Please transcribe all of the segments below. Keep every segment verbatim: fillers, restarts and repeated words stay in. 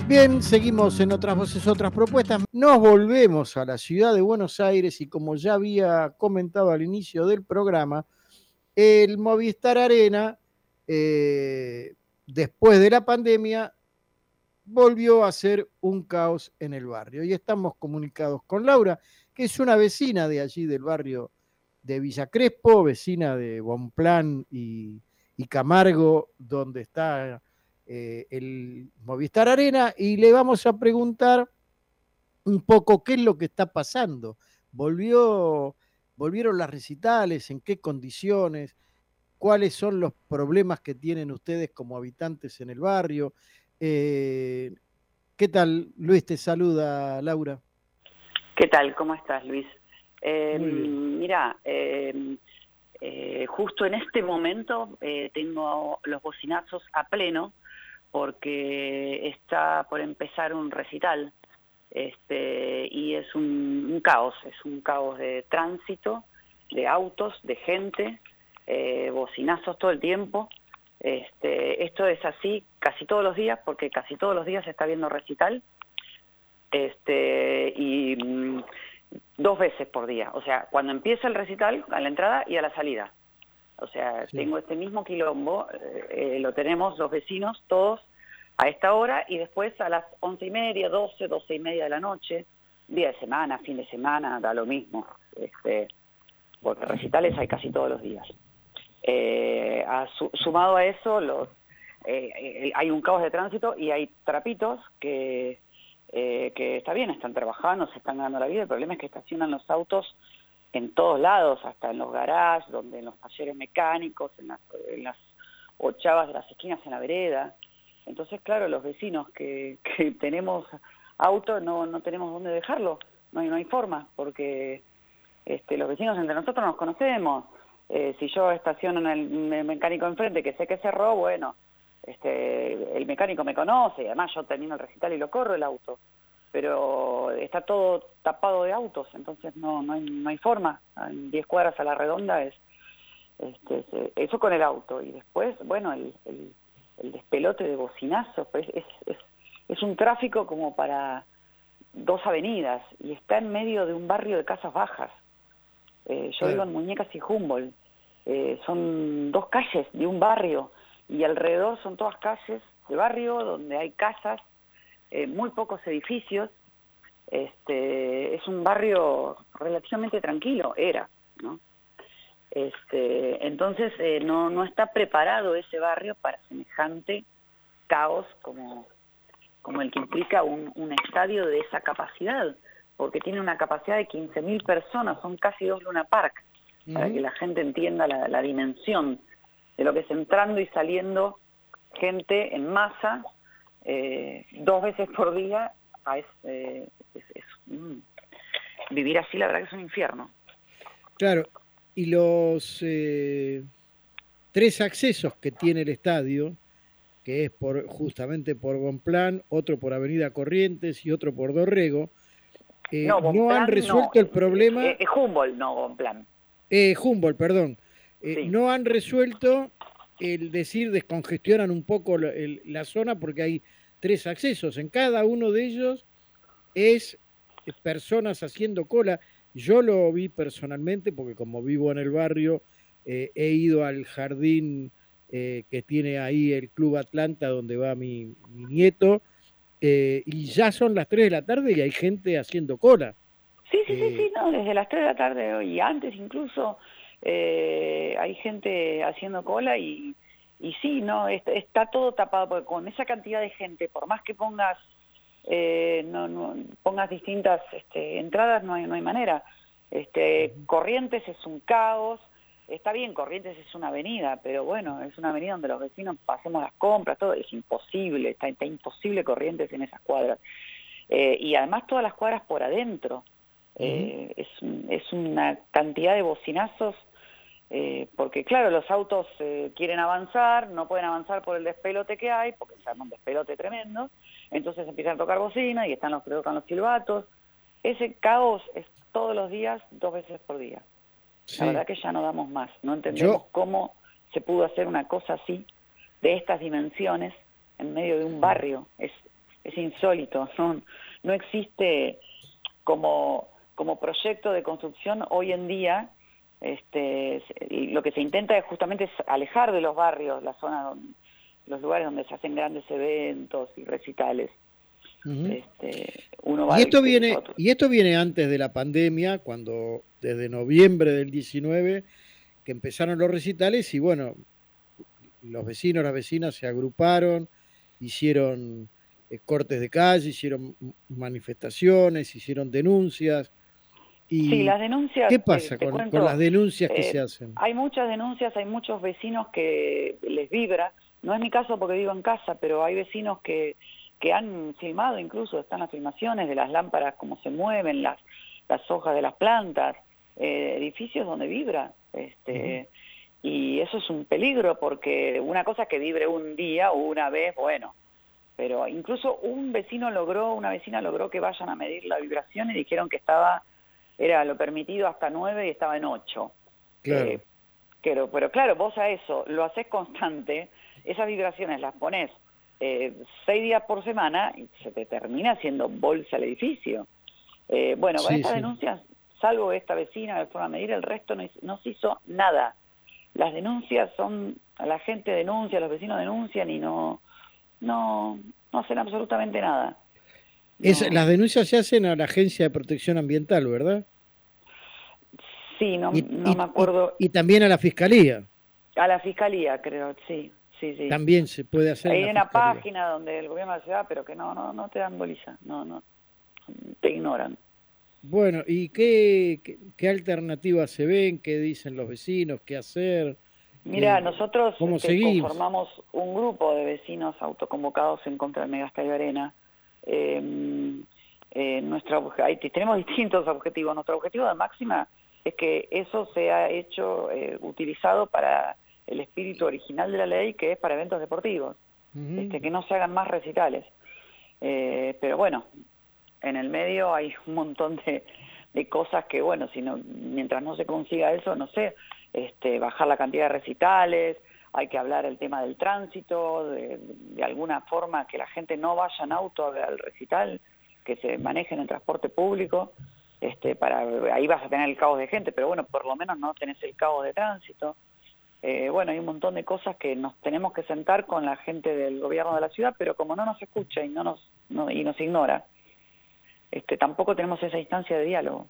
Bien, seguimos en Otras Voces, Otras Propuestas. Nos volvemos a la ciudad de Buenos Aires y como ya había comentado al inicio del programa, el Movistar Arena, eh, después de la pandemia, volvió a ser un caos en el barrio. Y estamos comunicados con Laura, que es una vecina de allí del barrio de Villa Crespo, vecina de Bonplan y, y Camargo, donde está eh, el Movistar Arena, y le vamos a preguntar un poco qué es lo que está pasando. ¿Volvió, volvieron las recitales? ¿En qué condiciones? ¿Cuáles son los problemas que tienen ustedes como habitantes en el barrio? Eh, ¿Qué tal, Luis? Te saluda, Laura. ¿Qué tal? ¿Cómo estás, Luis? Eh, Muy bien. mira, eh, eh, justo en este momento eh, tengo los bocinazos a pleno porque está por empezar un recital este, y es un, un caos, es un caos de tránsito, de autos, de gente, eh, bocinazos todo el tiempo. Este, esto es así casi todos los días porque casi todos los días se está viendo recital. Este, y mm, dos veces por día, o sea, cuando empieza el recital, a la entrada y a la salida. O sea, Sí. tengo este mismo quilombo, eh, lo tenemos los vecinos todos a esta hora y después a las once y media, doce, doce y media de la noche, día de semana, fin de semana, da lo mismo, este, porque recitales hay casi todos los días. Eh, a, su, sumado a eso, los, eh, eh, hay un caos de tránsito y hay trapitos que... Eh, que está bien, están trabajando, se están ganando la vida, el problema es que estacionan los autos en todos lados, hasta en los garages, donde en los talleres mecánicos, en las, en las ochavas de las esquinas en la vereda. Entonces, claro, los vecinos que, que tenemos auto no, no tenemos dónde dejarlo, no hay, no hay forma, porque este, los vecinos entre nosotros nos conocemos. Eh, si yo estaciono en el, el mecánico enfrente, que sé que cerró, bueno... Este, el mecánico me conoce y además yo termino el recital y lo corro el auto, pero está todo tapado de autos, entonces no no hay, no hay forma. En diez cuadras a la redonda es este, eso con el auto y después, bueno, el, el, el despelote de bocinazos, pues es, es, es un tráfico como para dos avenidas y está en medio de un barrio de casas bajas. Eh, yo Claro. vivo en Muñecas y Humboldt, eh, son dos calles de un barrio y alrededor son todas calles de barrio donde hay casas, eh, muy pocos edificios. Este, es un barrio relativamente tranquilo, era, ¿no? Este, entonces eh, no, no está preparado ese barrio para semejante caos como, como el que implica un, un estadio de esa capacidad, porque tiene una capacidad de quince mil personas, son casi dos Luna Park, uh-huh. Para que la gente entienda la, la dimensión de lo que es entrando y saliendo gente en masa eh, dos veces por día. A es, eh, es, es, mm, vivir así la verdad que es un infierno. Claro, y los eh, tres accesos que tiene el estadio, que es por justamente por Bonplan, otro por Avenida Corrientes y otro por Dorrego, eh, no, no han Bonplan resuelto no, el problema... es, es Humboldt, no Bonplan. Eh, Humboldt, perdón. Eh, Sí. no han resuelto el decir, descongestionan un poco la, el, la zona porque hay tres accesos. En cada uno de ellos es personas haciendo cola. Yo lo vi personalmente porque como vivo en el barrio, eh, he ido al jardín eh, que tiene ahí el Club Atlanta donde va mi, mi nieto, eh, y ya son las tres de la tarde y hay gente haciendo cola. Sí, sí, sí, Eh, sí, no, desde las tres de la tarde y antes incluso eh, hay gente haciendo cola y, y sí, no, está, está todo tapado, porque con esa cantidad de gente, por más que pongas eh, no, no pongas distintas este, entradas, no hay, no hay manera. Este, Corrientes es un caos, está bien, Corrientes es una avenida, pero bueno, es una avenida donde los vecinos pasemos las compras, todo, es imposible, está, está imposible Corrientes en esas cuadras. Eh, y además todas las cuadras por adentro. Eh, uh-huh. es, es una cantidad de bocinazos, eh, porque claro, los autos eh, quieren avanzar, no pueden avanzar por el despelote que hay, porque se arma un despelote tremendo, entonces empiezan a tocar bocina y están los que tocan los silbatos. Ese caos es todos los días, dos veces por día. Sí. La verdad que ya no damos más, no entendemos Yo... cómo se pudo hacer una cosa así, de estas dimensiones, en medio de un barrio. Es es insólito, no, no existe como, como proyecto de construcción hoy en día. Este, y lo que se intenta es justamente es alejar de los barrios, la zona donde, los lugares donde se hacen grandes eventos y recitales. Uh-huh. Este, uno va, Y esto viste, viene, otro. y esto viene antes de la pandemia, cuando desde noviembre del diecinueve que empezaron los recitales y bueno, los vecinos, las vecinas se agruparon, hicieron eh, cortes de calle, hicieron manifestaciones, hicieron denuncias. Sí, ¿Y las denuncias, qué te, pasa te con, con las cuento, denuncias que se eh, hacen? hay muchas denuncias, hay muchos vecinos que les vibra. No es mi caso porque vivo en casa, pero hay vecinos que, que han filmado, incluso están las filmaciones de las lámparas, cómo se mueven, las, las hojas de las plantas, eh, edificios donde vibra. Este, uh-huh. Y eso es un peligro porque una cosa es que vibre un día o una vez, bueno, pero incluso un vecino logró, una vecina logró que vayan a medir la vibración y dijeron que estaba, era lo permitido hasta nueve y estaba en ocho. Claro. Eh, pero, pero claro, vos a eso lo haces constante, esas vibraciones las pones eh, seis días por semana y se te termina haciendo bolsa el edificio. Eh, bueno, con Sí, estas sí. denuncias, salvo esta vecina de forma de medir, el resto no, no se hizo nada. Las denuncias son, la gente denuncia, los vecinos denuncian y no, no, no hacen absolutamente nada. Es, No. las denuncias se hacen a la Agencia de Protección Ambiental, ¿verdad? Sí, no, Y, no y, me y, acuerdo. y también a la Fiscalía. A la fiscalía, creo, sí, sí, sí. También se puede hacer en Hay la una Fiscalía. página donde el gobierno de la ciudad, pero que no, no, no te dan boliza, no, no, te ignoran. Bueno, ¿y qué, qué, qué alternativas se ven? ¿Qué dicen los vecinos? ¿Qué hacer? Mira, ¿Qué, nosotros cómo este, seguir? conformamos un grupo de vecinos autoconvocados en contra del Megastadio Arena. Eh, eh, nuestra, tenemos distintos objetivos. Nuestro objetivo de máxima es que eso sea hecho, eh, utilizado para el espíritu original de la ley, que es para eventos deportivos, uh-huh. este, que no se hagan más recitales. Eh, pero bueno, en el medio hay un montón de, de cosas que, bueno, si no, mientras no se consiga eso, no sé, este, bajar la cantidad de recitales, hay que hablar el tema del tránsito, de, de alguna forma que la gente no vaya en auto al recital, que se maneje en el transporte público, este, para ahí vas a tener el caos de gente, pero bueno, por lo menos no tenés el caos de tránsito. Eh, bueno, hay un montón de cosas que nos tenemos que sentar con la gente del gobierno de la ciudad, pero como no nos escucha y no nos no, y nos ignora, este, tampoco tenemos esa instancia de diálogo.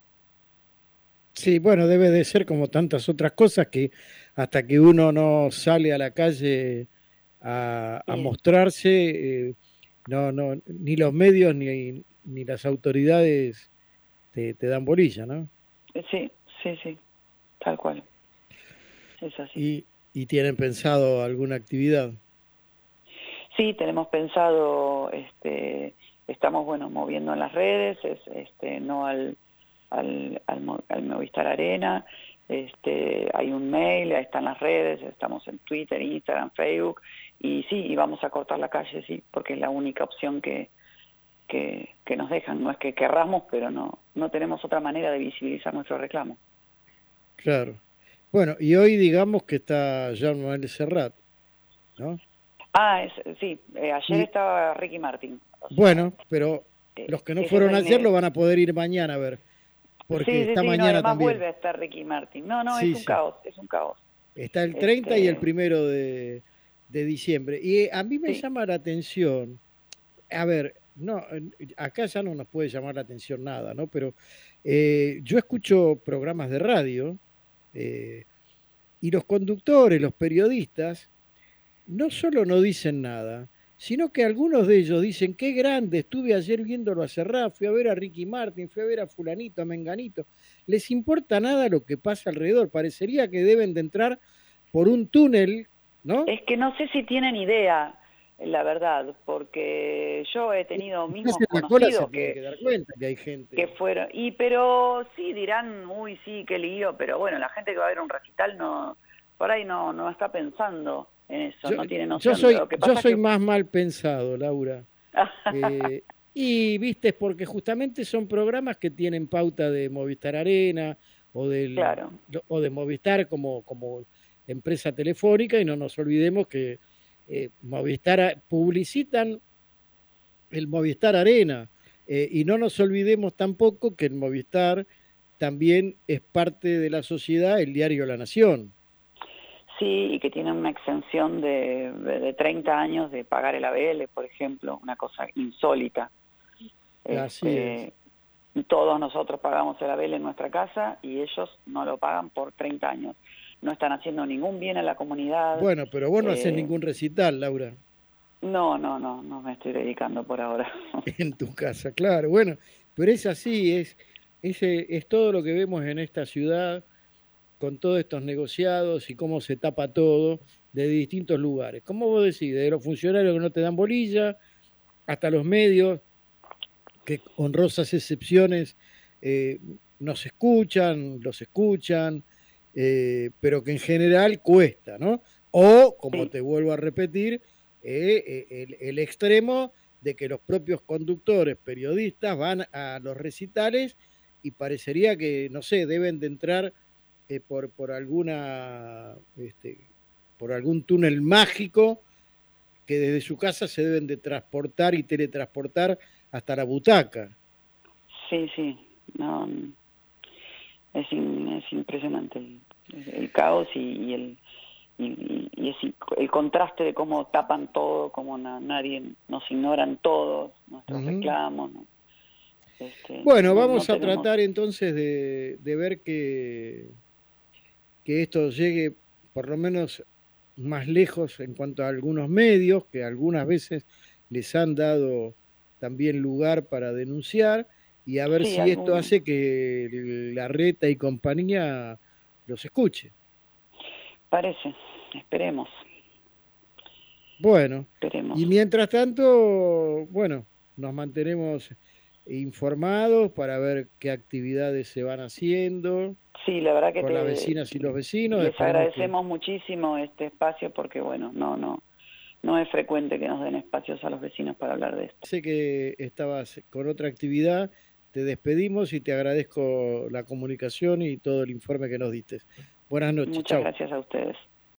Sí, bueno, debe de ser como tantas otras cosas que hasta que uno no sale a la calle a, a mostrarse, eh, no, no, ni los medios ni, ni las autoridades te, te dan bolilla, ¿no? Sí, sí, sí, tal cual. Es así. ¿Y, y tienen pensado alguna actividad? Sí, tenemos pensado, este, estamos, bueno, moviendo en las redes, es, este, no al, al, al, al Movistar Arena, este, hay un mail, ahí están las redes, estamos en Twitter, Instagram, Facebook, y sí, y vamos a cortar la calle, sí, porque es la única opción que, que, que nos dejan. No es que querramos, pero no, no tenemos otra manera de visibilizar nuestro reclamo. Claro. Bueno, y hoy digamos que está Jean Manuel Serrat, ¿no? Ah, es, sí, eh, ayer Y, estaba Ricky Martin. O sea, bueno, pero eh, los que no ese es fueron el... ayer lo Me... van a poder ir mañana a ver, porque Sí, sí, está sí, no, mañana además también. vuelve a estar Ricky Martin. No, no, es Sí, un sí. caos, es un caos. Está el treinta y el Este, primero de, de diciembre. Y a mí me sí. llama la atención, a ver, no, acá ya no nos puede llamar la atención nada, ¿no? Pero eh, yo escucho programas de radio eh, y los conductores, los periodistas, no solo no dicen nada, sino que algunos de ellos dicen, qué grande, estuve ayer viéndolo a Serrat, fui a ver a Ricky Martin, fui a ver a fulanito, a Menganito. Les importa nada lo que pasa alrededor, parecería que deben de entrar por un túnel, ¿no? Es que no sé si tienen idea, la verdad, porque yo he tenido Si mismos hacen la cola se conocidos tienen que, que dar cuenta que hay que gente. fueron, y pero sí dirán, uy, sí, qué lío, pero bueno, la gente que va a ver un recital no, por ahí no, no está pensando en eso, Yo, no tiene yo, noción. soy, Lo que yo pasa es soy que... más mal pensado, Laura. Eh, y viste, porque justamente son programas que tienen pauta de Movistar Arena o, del, Claro. o de Movistar como, como empresa telefónica, y no nos olvidemos que eh, Movistar publicitan el Movistar Arena. Eh, y no nos olvidemos tampoco que el Movistar también es parte de la sociedad, el diario La Nación. Sí, y que tienen una exención de, de treinta años de pagar el A B L, por ejemplo, una cosa insólita. Así es. Este, todos nosotros pagamos el A B L en nuestra casa y ellos no lo pagan por treinta años. No están haciendo ningún bien a la comunidad. Bueno, pero vos no haces Eh, ningún recital, Laura, no, no, no, no me estoy dedicando por ahora. en tu casa, claro. Bueno, pero es así, es, es, eh, es todo lo que vemos en esta ciudad con todos estos negociados y cómo se tapa todo de distintos lugares. Como vos decís, de los funcionarios que no te dan bolilla, hasta los medios, que honrosas excepciones eh, nos escuchan, los escuchan, eh, pero que en general cuesta, ¿no? O, como Sí, te vuelvo a repetir, eh, eh, el, el extremo de que los propios conductores, periodistas, van a los recitales y parecería que, no sé, deben de entrar eh, por, por alguna, este, por algún túnel mágico que desde su casa se deben de transportar y teletransportar hasta la butaca. sí, sí. No, es, in- es impresionante el, el caos y, y el y, y es el contraste de cómo tapan todo, cómo na- nadie nos ignoran todos nuestros Ujú. reclamos, ¿no? Este, Bueno, no, no vamos a tenemos, tratar entonces de, de ver que, que esto llegue por lo menos más lejos en cuanto a algunos medios, que algunas veces les han dado también lugar para denunciar, y a ver sí, si esto algún, hace que la reta y compañía los escuche. parece, esperemos, Bueno, esperemos. y mientras tanto, bueno, nos mantenemos informados para ver qué actividades se van haciendo Sí, la verdad que con las te vecinas y los vecinos. les Esperemos que, agradecemos muchísimo este espacio porque bueno, no, no, no es frecuente que nos den espacios a los vecinos para hablar de esto. sé que estabas con otra actividad, te despedimos y te agradezco la comunicación y todo el informe que nos diste. Buenas noches, Muchas chao. gracias a ustedes.